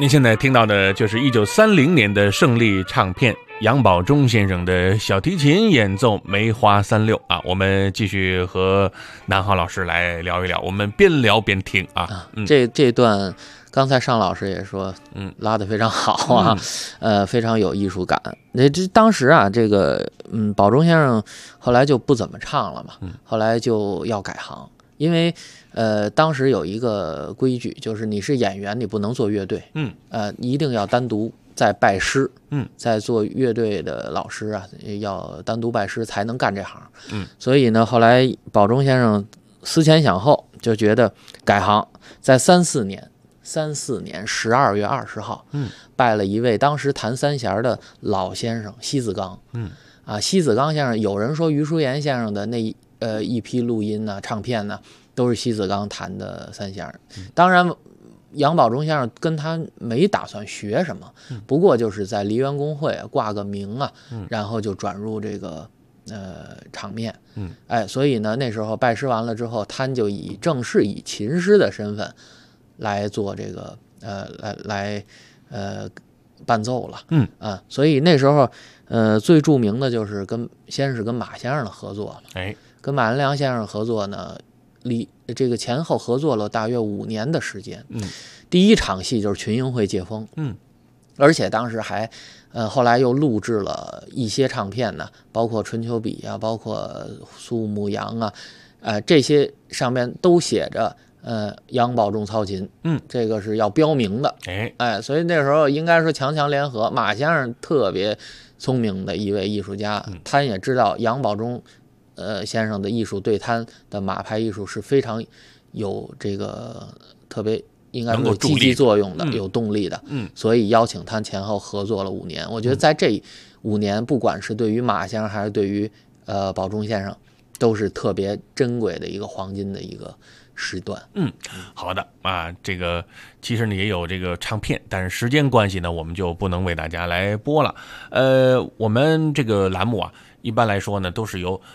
您现在听到的就是1930年的胜利唱片，杨宝忠先生的小提琴演奏《梅花三六》啊。我们继续和南浩老师来聊一聊，我们边聊边听啊。 这段刚才尚老师也说，拉得非常好啊，非常有艺术感。这当时啊，这个宝忠先生后来就不怎么唱了嘛，后来就要改行。因为当时有一个规矩，就是你是演员，你不能做乐队，一定要单独在拜师，在做乐队的老师啊，要单独拜师才能干这行，所以呢，后来宝忠先生思前想后，就觉得改行，在34年12月20号，拜了一位当时弹三弦的老先生西子刚，西子刚先生，有人说余叔岩先生的那一批录音呢、唱片呢，都是西子刚弹的三弦。当然，杨宝忠先生跟他没打算学什么，不过就是在梨园公会挂个名啊，然后就转入这个场面。所以呢，那时候拜师完了之后，他就正式以琴师的身份来做这个来伴奏了。所以那时候最著名的就是先是跟马先生的合作嘛。跟马连良先生合作呢，这个前后合作了大约5年的时间。第一场戏就是群英会借风，而且当时还后来又录制了一些唱片呢，包括春秋笔啊，包括苏牧羊啊，这些上面都写着杨宝忠操琴，这个是要标明的。所以那时候应该说强强联合。马先生特别聪明的一位艺术家，他也知道杨宝忠先生的艺术对他的马牌艺术是非常有这个特别应该说积极作用的，有动力的，所以邀请他前后合作了5年。我觉得在这5年，不管是对于马先生还是对于宝忠先生，都是特别珍贵的一个黄金的一个时段。 好的啊，这个其实呢也有这个唱片，但是时间关系呢，我们就不能为大家来播了。我们这个栏目啊，一般来说呢，都是由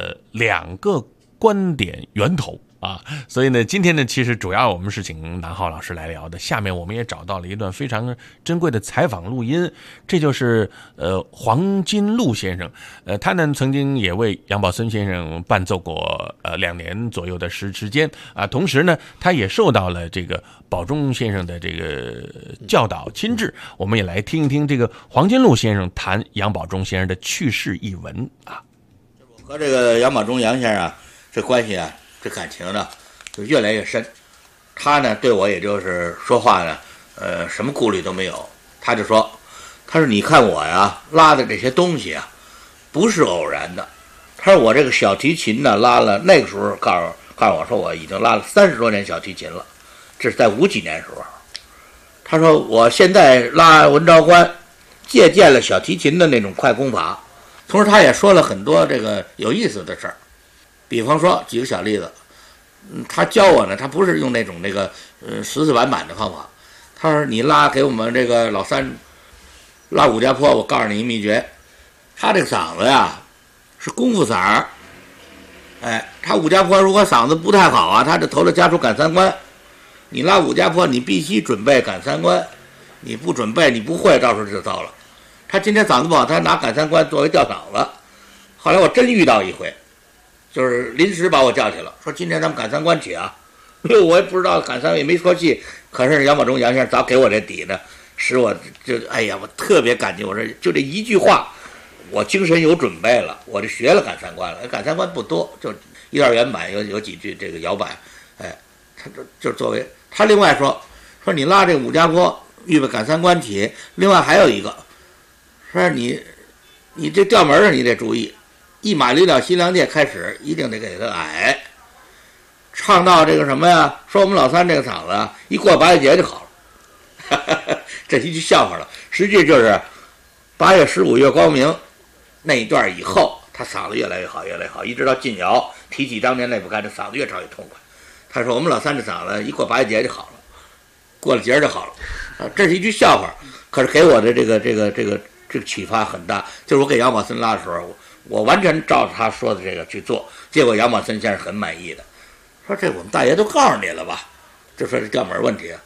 2个观点源头啊，所以呢，今天呢，其实主要我们是请南浩老师来聊的。下面我们也找到了一段非常珍贵的采访录音，这就是黄金路先生，他呢曾经也为杨宝森先生伴奏过2年左右的时间啊，同时呢，他也受到了这个宝忠先生的这个教导亲制。我们也来听一听这个黄金路先生谈杨宝忠先生的去世一文啊。 和这个杨宝忠杨先生啊，这关系啊，这感情呢就越来越深。他呢对我也就是说话呢，什么顾虑都没有。他就说你看我呀拉的这些东西啊，不是偶然的。他说我这个小提琴呢拉了，那个时候告诉我说我已经拉了30多年小提琴了，这是在50几年时候。他说我现在拉文昭关借鉴了小提琴的那种快攻法。同时他也说了很多这个有意思的事儿，比方说几个小例子。他教我呢，他不是用那种死板板的方法。他说你给我们这个老三拉五家坡，我告诉你一秘诀，他这个嗓子呀是功夫嗓儿。他五家坡如果嗓子不太好啊，他这头里加出赶3关。你拉五家坡，你必须准备赶3关，你不准备，你不会，到时候就糟了。他今天嗓子不好，他拿赶3关作为吊嗓子。后来我真遇到一回，就是临时把我叫去了，说今天咱们赶3关起啊。我也不知道赶3也没说戏，可是杨宝忠杨先生早给我这底呢，使我就我特别感激。我说就这一句话，我精神有准备了，我就学了赶3关了。赶3关不多，就一段原版，有几句这个摇摆。他就作为他另外说你拉这五家坡预备赶3关起，另外还有一个。说你这调门上你得注意，一马离了西凉界开始一定得给他矮，唱到这个什么呀？说我们老三这个嗓子啊，一过8月节就好了。这一句笑话了，实际就是8月15月光明那一段以后，他嗓子越来越好，越来越好，一直到晋窑提起当年那不干，这嗓子越唱越痛快。他说我们老三这嗓子一过8月节就好了，过了节就好了。这是一句笑话，可是给我的这个启发很大。就是我给杨宝森拉的时候，我完全照他说的这个去做，结果杨宝森先生很满意的，说这我们大爷都告诉你了吧，就说这调门问题啊。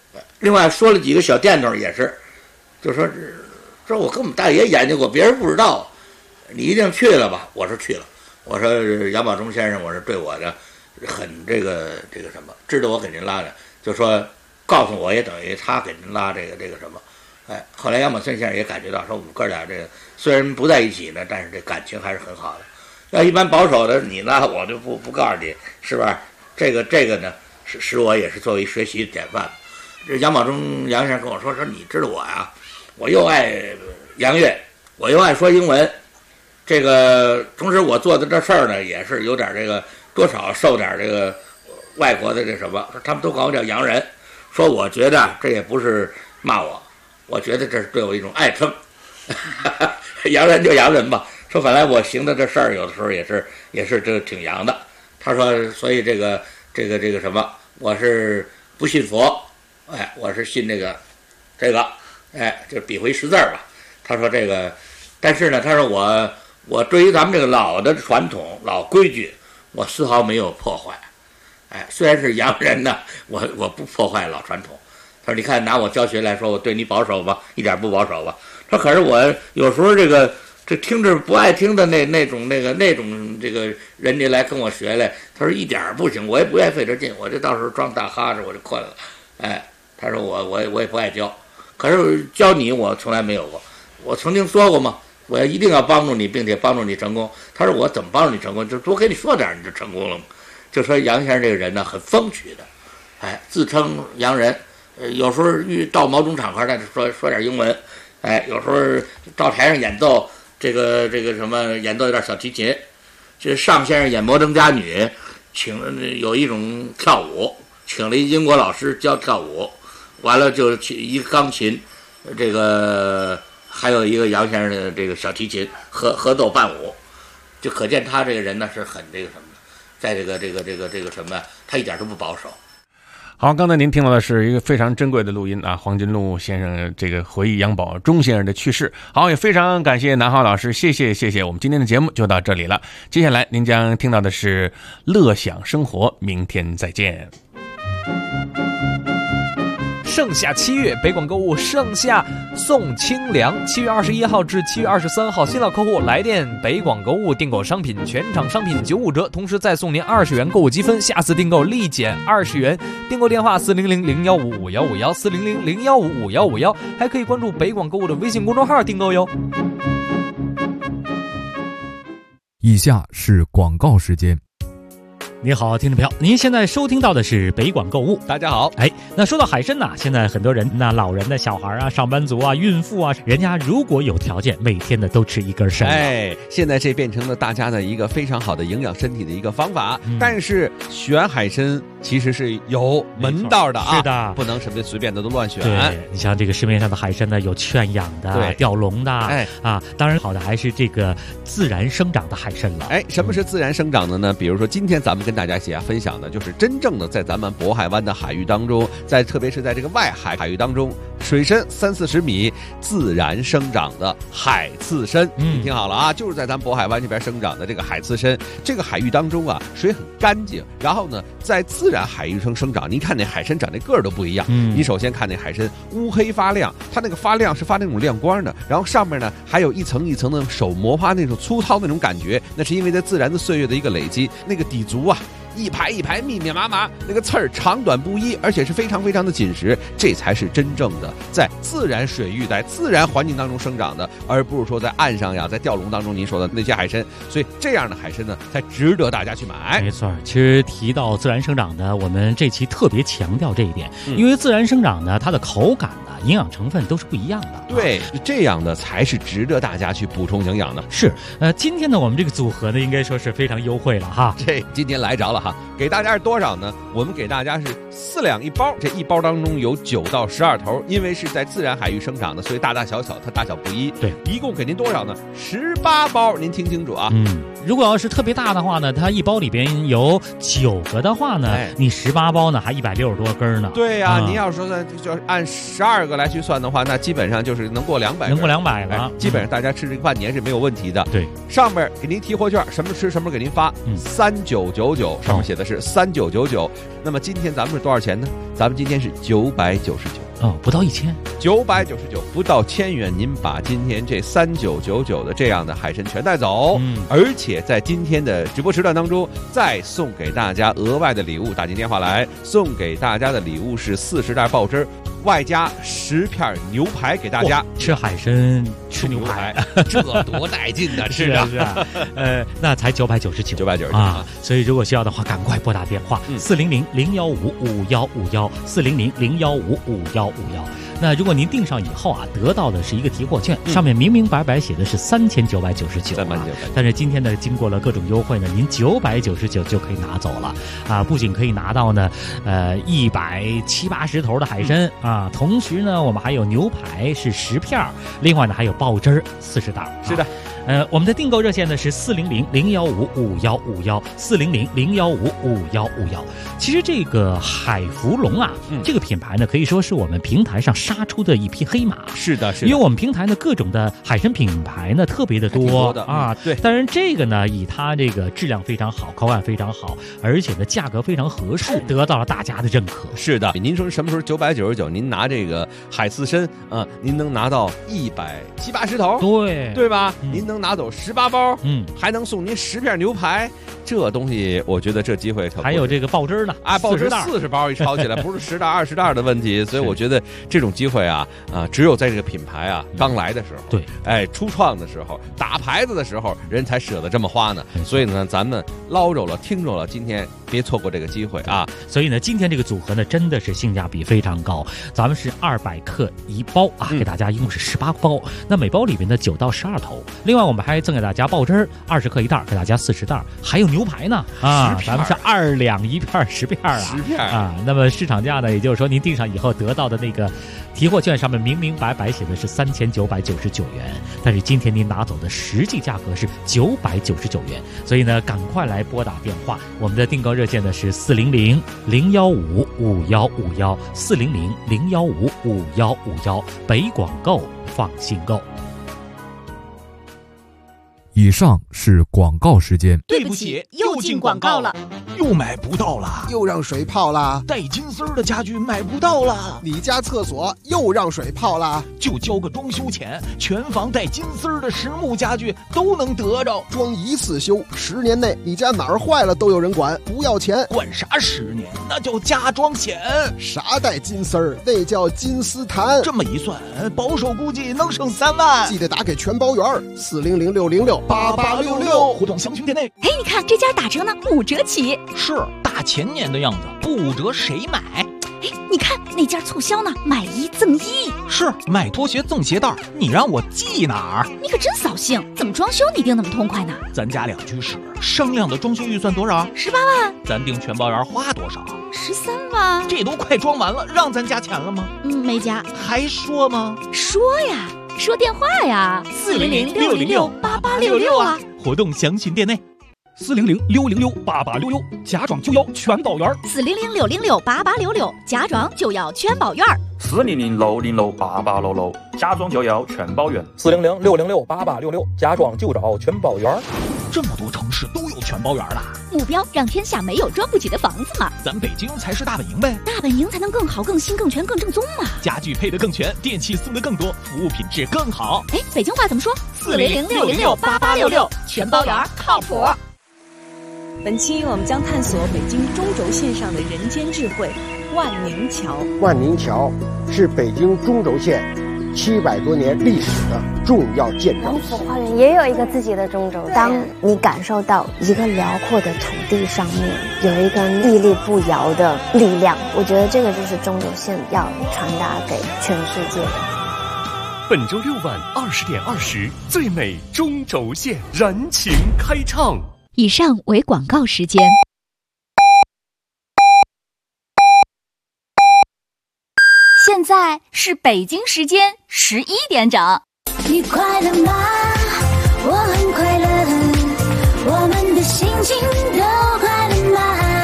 另外说了几个小店头也是，就说这我跟我们大爷研究过，别人不知道，你一定去了吧？我说去了。我说杨宝忠先生，我说对我的很这个什么，知道我给您拉的，就说告诉我也等于他给您拉这个什么。后来杨宝森先生也感觉到，说我们哥俩这个虽然不在一起呢，但是这感情还是很好的。要一般保守的你呢，我就不告诉你，是吧？这个呢，使我也是作为学习的典范。这杨宝忠杨先生跟我说，你知道我呀，我又爱洋乐，我又爱说英文，这个同时我做的这事儿呢，也是有点这个多少受点这个外国的这什么，他们都管我叫洋人，说我觉得这也不是骂我觉得这是对我一种爱称，洋人就洋人吧。说本来我行的这事儿有的时候也是这挺洋的。他说，所以这个什么，我是不信佛，我是信这个，就比回识字吧。他说这个，但是呢，他说我对于咱们这个老的传统、老规矩，我丝毫没有破坏。虽然是洋人呢，我不破坏老传统。他说，你看拿我教学来说，我对你保守吧，一点不保守吧。他可是我有时候这听着不爱听的那种这个人家来跟我学来，他说一点不行，我也不愿意费这劲，我就到时候装大哈子我就困了。他说我也不爱教，可是教你我从来没有过。我曾经说过嘛，我一定要帮助你，并且帮助你成功。他说我怎么帮助你成功？就多给你说点你就成功了嘛。就说杨先生这个人呢，很风趣的，自称洋人，有时候遇到某种场合他就说点英文，有时候到台上演奏。这个什么演奏一点小提琴，这尚先生演《摩登佳女》，有一种跳舞，请了一英国老师教跳舞，完了就一个钢琴，这个还有一个杨先生的这个小提琴合奏伴舞，就可见他这个人呢是很这个什么的，在这个什么，他一点都不保守。 好，刚才您听到的是一个非常珍贵的录音啊，黄金路先生这个回忆杨宝忠先生的去世。好，也非常感谢南浩老师，谢谢。我们今天的节目就到这里了，接下来您将听到的是乐享生活，明天再见。 盛夏7月，北广购物盛夏送清凉。7月21号至7月23号，新老客户来电北广购物订购商品，全场商品95折，同时再送您20元购物积分，下次订购立减20元。订购电话400-015-5151，400-015-5151，还可以关注北广购物的微信公众号订购哟。 以下是广告时间。 你好，听众朋友，您现在收听到的是北广购物。 大家好。 那说到海参呢，现在很多人，那老人的小孩啊、上班族啊、孕妇啊，人家如果有条件，每天呢都吃一根参。 现在这变成了大家的一个非常好的营养身体的一个方法。但是选海参其实是有门道的啊， 是的， 不能什么随便的都乱选。 对，你像这个市面上的海参呢，有圈养的、吊笼的，当然好的还是这个自然生长的海参了。 什么是自然生长的呢？比如说今天咱们跟大家一起分享的就是真正的在咱们渤海湾的海域当中，特别是在这个外海域当中，水深30-40米自然生长的海刺参。你听好了啊，就是在咱们渤海湾这边生长的这个海刺参。这个海域当中啊，水很干净，然后呢，在自然海域中生长。您看那海参长那个儿都不一样。你首先看那海参乌黑发亮，它那个发亮是发那种亮光的，然后上面呢还有一层一层的手摩擦那种粗糙那种感觉，那是因为在自然的岁月的一个累积，那个底足啊。一排一排密密麻麻，那个刺儿长短不一，而且是非常非常的紧实，这才是真正的在自然水域在自然环境当中生长的，而不是说在岸上呀，在钓笼当中您说的那些海参。所以这样的海参呢，才值得大家去买。 没错，其实提到自然生长的，我们这期特别强调这一点，因为自然生长呢，它的口感呢、营养成分都是不一样的。 对，这样的才是值得大家去补充营养的。 是，今天呢，我们这个组合呢，应该说是非常优惠了哈。 这今天来着了哈，给大家是多少呢？我们给大家是4两1包，这一包当中有9到12头，因为是在自然海域生长的，所以大大小小它大小不一。 对， 一共给您多少呢？18包，您听清楚啊。 如果要是特别大的话呢，它一包里边有9个的话呢，你18包呢还160多根呢。 对呀，您要说呢，就按12个来去算的话，那基本上就是能过200， 能过200了。 基本上大家吃这个半年是没有问题的。 对， 上面给您提货券，什么吃什么给您发，3999。 上面写的是3999。那么今天咱们是多少钱呢？咱们今天是999。 不到 1000，999，不到1000元，您把今天这3999的这样的海参全带走，而且在今天的直播时段当中，再送给大家额外的礼物，打进电话来，送给大家的礼物是40袋爆汁，外加10片牛排给大家。 吃海参吃牛排， 这多带劲啊！ 是啊，那才999啊！所以如果需要的话，赶快拨打电话400-015-5151，400-015-5151。那如果您订上以后啊，得到的是一个提货券，上面明明白白写的是3999，但是今天呢，经过了各种优惠呢，您999就可以拿走了啊！不仅可以拿到呢170-80头的海参啊，同时呢，我们还有牛排是10片，另外呢还有爆汁40袋。 是的。 我们的订购热线呢是400-015-5151，400-015-5151。其实这个海福龙啊，这个品牌呢可以说是我们平台上杀出的一匹黑马。 是的， 因为我们平台呢各种的海参品牌呢特别的多啊。 对， 当然这个呢以它这个质量非常好，口感非常好，而且呢价格非常合适，得到了大家的认可。 是的，您说什么时候999？您拿这个海刺参您能拿到170-80头，对吧？您能拿走18包，还能送您10片牛排，这东西我觉得这机会可还有这个爆汁呢爆汁40包一抄起来，不是10袋20袋的问题，所以我觉得这种机会只有在这个品牌刚来的时候， 对， 初创的时候，打牌子的时候，人才舍得这么花呢。所以呢，咱们捞着了，听着了，今天别错过这个机会啊！ 所以呢，今天这个组合呢，真的是性价比非常高。咱们是200克1包啊，给大家一共是18包，那每包里面的9到12头。另外，我们还赠给大家爆汁20克1袋，给大家40袋，还有牛排呢啊！咱们是2两1片10片 10片啊。那么市场价呢，也就是说您订上以后得到的那个提货券上面明明白白写的是3999元，但是今天您拿走的实际价格是999元。所以呢，赶快来拨打电话，我们的订购热线呢是400-015-5151，400-015-5151，北广购放心购。 以上是广告时间。 对不起，又进广告了。 又买不到了，又让水泡了。 带金丝儿的家具买不到了。 你家厕所又让水泡了， 就交个装修钱，全房带金丝儿的实木家具都能得着。 装一次修，10年内你家哪儿坏了都有人管，不要钱。 管啥10年？那叫家装险。 啥带金丝儿？那叫金丝檀。 这么一算，保守估计能省3万。 记得打给全包员，400-606-8866， 互动详询店内。 哎，你看这家打折呢，5折起。 是大前年的样子，不5折谁买？ 哎，你看那家促销呢，买1赠1。 是买拖鞋赠鞋带，你让我记哪儿？ 你可真扫兴，怎么装修你定那么痛快呢？ 咱家2居室，商量的装修预算多少 ？18万。 咱订全包员花多少 ？13万。 这都快装完了，让咱加钱了吗？ 没加。 还说吗？ 说呀，说电话呀，400-606-8866啊。 活动详询店内。 400-606-8866，家装就要全包圆。 400-606-8866，家装就要全包圆。 400-606-8866，家装就要全包圆。 400-606-8866，家装就找全包圆。 这么多城市都有全包圆了， 目标让天下没有装不起的房子嘛。 咱北京才是大本营呗， 大本营才能更好、更新、更全、更正宗嘛。 家具配得更全，电器送得更多，服务品质更好。 哎，北京话怎么说？400-606-8866，全包圆靠谱。 本期我们将探索北京中轴线上的人间智慧——万宁桥。 万宁桥是北京中轴线700多年历史的重要建筑。 王府花园也有一个自己的中轴线。当你感受到一个辽阔的土地上面有一个屹立不摇的力量，我觉得这个就是中轴线要传达给全世界的。 本周6晚20点20，最美中轴线燃情开唱。 以上为广告时间。现在是北京时间11点整。 你快乐吗？我很快乐，我们的心情都快乐吗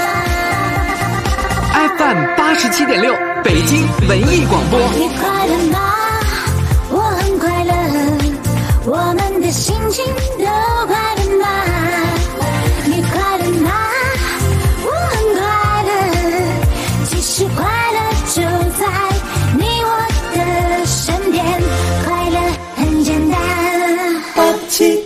？FM 87.6，北京文艺广播。 你快乐吗？我很快乐，我们的心情都快乐吗？你快乐吗？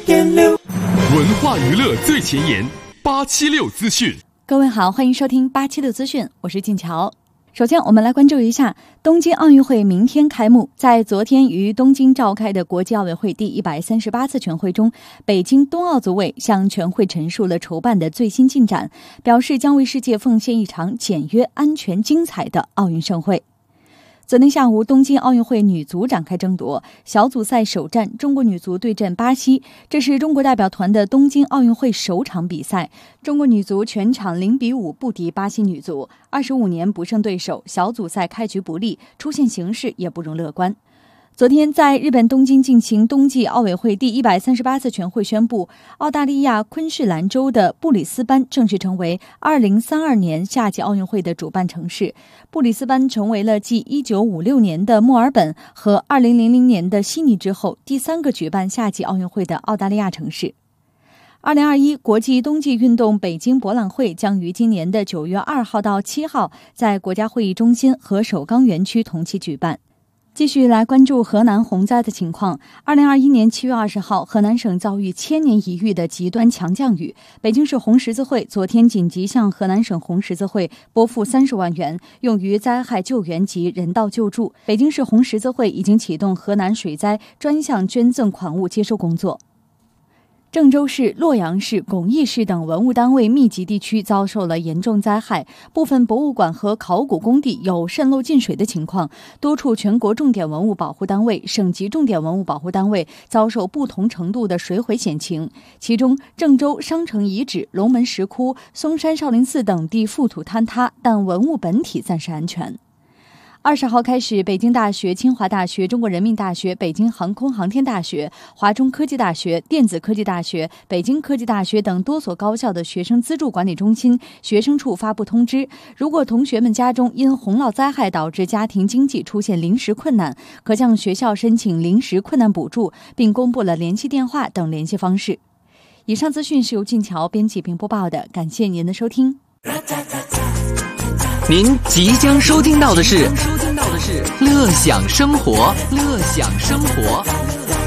96.6，文化娱乐最前沿，876资讯。 各位好，欢迎收听876资讯，我是静乔。首先，我们来关注一下东京奥运会明天开幕。在昨天于东京召开的国际奥委会第138次全会中，北京冬奥组委向全会陈述了筹办的最新进展，表示将为世界奉献一场简约、安全、精彩的奥运盛会。昨天下午，东京奥运会女足展开争夺，小组赛首战，中国女足对阵巴西，这是中国代表团的东京奥运会首场比赛。中国女足全场0-5不敌巴西女足，25年不胜对手，小组赛开局不利，出线形势也不容乐观。昨天，在日本东京进行冬季奥委会第138次全会宣布，澳大利亚昆士兰州的布里斯班正式成为2032年夏季奥运会的主办城市。布里斯班成为了继1956年的墨尔本和2000年的悉尼之后，第3个举办夏季奥运会的澳大利亚城市。2021国际冬季运动北京博览会将于今年的9月2号到7号在国家会议中心和首钢园区同期举办。继续来关注河南洪灾的情况。2021年7月20号，河南省遭遇1000年一遇的极端强降雨。北京市红十字会昨天紧急向河南省红十字会拨付30万元，用于灾害救援及人道救助。北京市红十字会已经启动河南水灾专项捐赠款物接收工作。郑州市、洛阳市、巩义市等文物单位密集地区遭受了严重灾害，部分博物馆和考古工地有渗漏进水的情况，多处全国重点文物保护单位、省级重点文物保护单位遭受不同程度的水毁险情。其中，郑州商城遗址、龙门石窟、嵩山少林寺等地覆土坍塌，但文物本体暂时安全。20号开始，北京大学、清华大学、中国人民大学、北京航空航天大学、华中科技大学、电子科技大学、北京科技大学等多所高校的学生资助管理中心、学生处发布通知，如果同学们家中因洪涝灾害导致家庭经济出现临时困难，可向学校申请临时困难补助，并公布了联系电话等联系方式。以上资讯是由静乔编辑并播报的，感谢您的收听。 您即将收听到的是乐享生活，乐享生活。